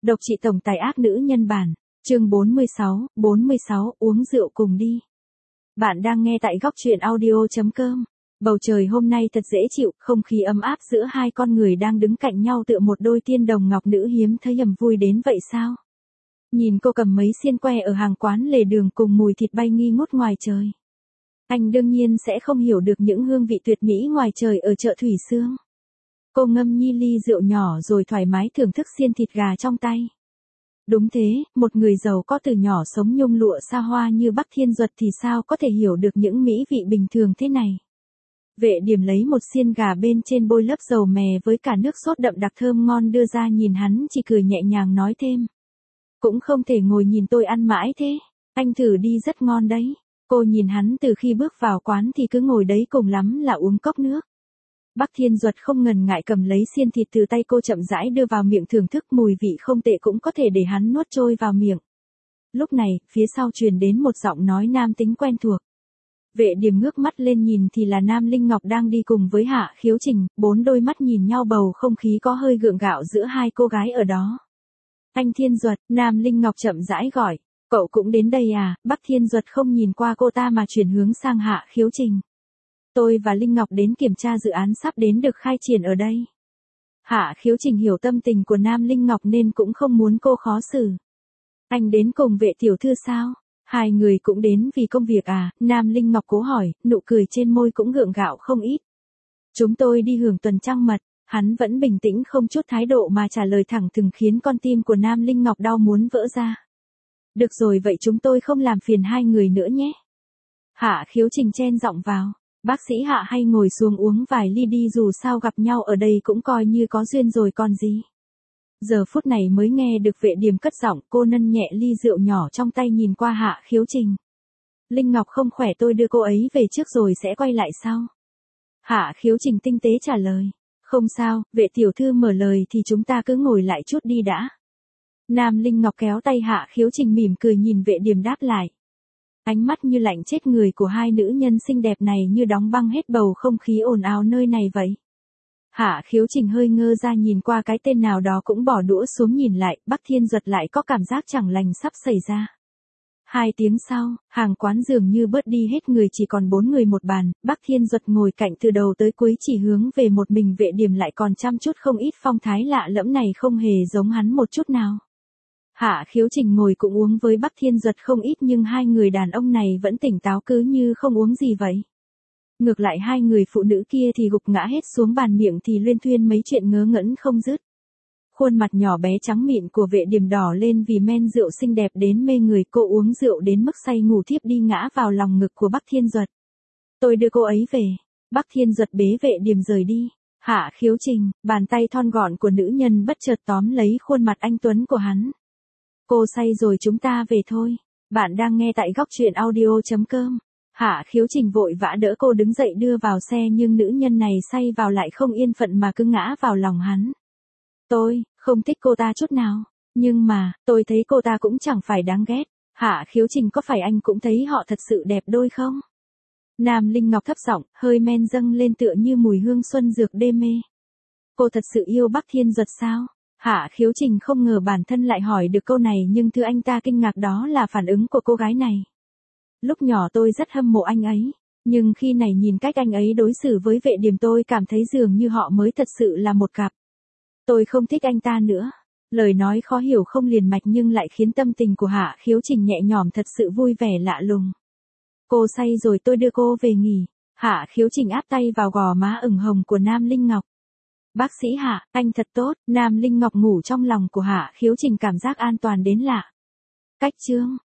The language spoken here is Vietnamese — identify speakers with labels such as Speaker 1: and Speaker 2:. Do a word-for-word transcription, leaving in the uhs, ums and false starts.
Speaker 1: Độc trị tổng tài ác nữ nhân bản, chương bốn mươi sáu, bốn mươi sáu, uống rượu cùng đi. Bạn đang nghe tại góc truyện audio chấm com. Bầu trời hôm nay thật dễ chịu, không khí ấm áp giữa hai con người đang đứng cạnh nhau tựa một đôi tiên đồng ngọc nữ hiếm thấy ầm vui đến vậy sao? Nhìn cô cầm mấy xiên que ở hàng quán lề đường cùng mùi thịt bay nghi ngút ngoài trời. Anh đương nhiên sẽ không hiểu được những hương vị tuyệt mỹ ngoài trời ở chợ Thủy Xương. Cô ngâm nhi ly rượu nhỏ rồi thoải mái thưởng thức xiên thịt gà trong tay. Đúng thế, một người giàu có từ nhỏ sống nhung lụa xa hoa như Bắc Thiên Duật thì sao có thể hiểu được những mỹ vị bình thường thế này. Vệ Điềm lấy một xiên gà bên trên bôi lớp dầu mè với cả nước sốt đậm đặc thơm ngon đưa ra, nhìn hắn chỉ cười nhẹ nhàng nói thêm. Cũng không thể ngồi nhìn tôi ăn mãi thế, anh thử đi rất ngon đấy. Cô nhìn hắn từ khi bước vào quán thì cứ ngồi đấy, cùng lắm là uống cốc nước. Bắc Thiên Duật không ngần ngại cầm lấy xiên thịt từ tay cô chậm rãi đưa vào miệng thưởng thức, mùi vị không tệ cũng có thể để hắn nuốt trôi vào miệng. Lúc này, phía sau truyền đến một giọng nói nam tính quen thuộc. Vệ Điềm ngước mắt lên nhìn thì là Nam Linh Ngọc đang đi cùng với Hạ Khiếu Trình, bốn đôi mắt nhìn nhau, bầu không khí có hơi gượng gạo giữa hai cô gái ở đó. Anh Thiên Duật, Nam Linh Ngọc chậm rãi gọi, cậu cũng đến đây à? Bắc Thiên Duật không nhìn qua cô ta mà chuyển hướng sang Hạ Khiếu Trình. Tôi và Linh Ngọc đến kiểm tra dự án sắp đến được khai triển ở đây. Hạ Khiếu Trình hiểu tâm tình của Nam Linh Ngọc nên cũng không muốn cô khó xử. Anh đến cùng Vệ tiểu thư sao? Hai người cũng đến vì công việc à? Nam Linh Ngọc cố hỏi, nụ cười trên môi cũng gượng gạo không ít. Chúng tôi đi hưởng tuần trăng mật. Hắn vẫn bình tĩnh không chút thái độ mà trả lời thẳng thừng, khiến con tim của Nam Linh Ngọc đau muốn vỡ ra. Được rồi, vậy chúng tôi không làm phiền hai người nữa nhé. Hạ Khiếu Trình chen giọng vào. Bác sĩ Hạ, hay ngồi xuống uống vài ly đi, dù sao gặp nhau ở đây cũng coi như có duyên rồi còn gì. Giờ phút này mới nghe được Vệ Điềm cất giọng, cô nâng nhẹ ly rượu nhỏ trong tay nhìn qua Hạ Khiếu Trình. Linh Ngọc không khỏe, tôi đưa cô ấy về trước rồi sẽ quay lại sau. Hạ Khiếu Trình tinh tế trả lời. Không sao, Vệ tiểu thư mở lời thì chúng ta cứ ngồi lại chút đi đã. Nam Linh Ngọc kéo tay Hạ Khiếu Trình mỉm cười nhìn Vệ Điềm đáp lại. Ánh mắt như lạnh chết người của hai nữ nhân xinh đẹp này như đóng băng hết bầu không khí ồn ào nơi này vậy. Hạ Khiếu Trình hơi ngơ ra nhìn qua cái tên nào đó cũng bỏ đũa xuống nhìn lại, Bắc Thiên Duật lại có cảm giác chẳng lành sắp xảy ra. Hai tiếng sau, hàng quán dường như bớt đi hết người, chỉ còn bốn người một bàn, Bắc Thiên Duật ngồi cạnh từ đầu tới cuối chỉ hướng về một mình. Vệ Điềm lại còn chăm chút không ít, phong thái lạ lẫm này không hề giống hắn một chút nào. Hạ Khiếu Trình ngồi cũng uống với Bắc Thiên Duật không ít, nhưng hai người đàn ông này vẫn tỉnh táo cứ như không uống gì vậy. Ngược lại hai người phụ nữ kia thì gục ngã hết xuống bàn, miệng thì luyên thuyên mấy chuyện ngớ ngẩn không dứt. Khuôn mặt nhỏ bé trắng mịn của Vệ Điềm đỏ lên vì men rượu xinh đẹp đến mê người, cô uống rượu đến mức say ngủ thiếp đi, ngã vào lòng ngực của Bắc Thiên Duật. Tôi đưa cô ấy về. Bắc Thiên Duật bế Vệ Điềm rời đi. Hạ Khiếu Trình, bàn tay thon gọn của nữ nhân bất chợt tóm lấy khuôn mặt anh tuấn của hắn. Cô say rồi, chúng ta về thôi. Bạn đang nghe tại góc truyện audio chấm com. Hạ Khiếu Trình vội vã đỡ cô đứng dậy đưa vào xe, nhưng nữ nhân này say vào lại không yên phận mà cứ ngã vào lòng hắn. Tôi không thích cô ta chút nào, nhưng mà tôi thấy cô ta cũng chẳng phải đáng ghét. Hạ Khiếu Trình, có phải anh cũng thấy họ thật sự đẹp đôi không? Nam Linh Ngọc thấp giọng, hơi men dâng lên tựa như mùi hương xuân dược đê mê. Cô thật sự yêu Bắc Thiên Duật sao? Hạ Khiếu Trình không ngờ bản thân lại hỏi được câu này, nhưng thứ anh ta kinh ngạc đó là phản ứng của cô gái này. Lúc nhỏ tôi rất hâm mộ anh ấy, nhưng khi này nhìn cách anh ấy đối xử với Vệ Điềm tôi cảm thấy dường như họ mới thật sự là một cặp. Tôi không thích anh ta nữa. Lời nói khó hiểu không liền mạch nhưng lại khiến tâm tình của Hạ Khiếu Trình nhẹ nhõm, thật sự vui vẻ lạ lùng. Cô say rồi, tôi đưa cô về nghỉ. Hạ Khiếu Trình áp tay vào gò má ửng hồng của Nam Linh Ngọc. Bác sĩ Hạ, anh thật tốt. Nam Linh Ngọc ngủ trong lòng của Hạ Khiếu Trình, cảm giác an toàn đến lạ. Cách chương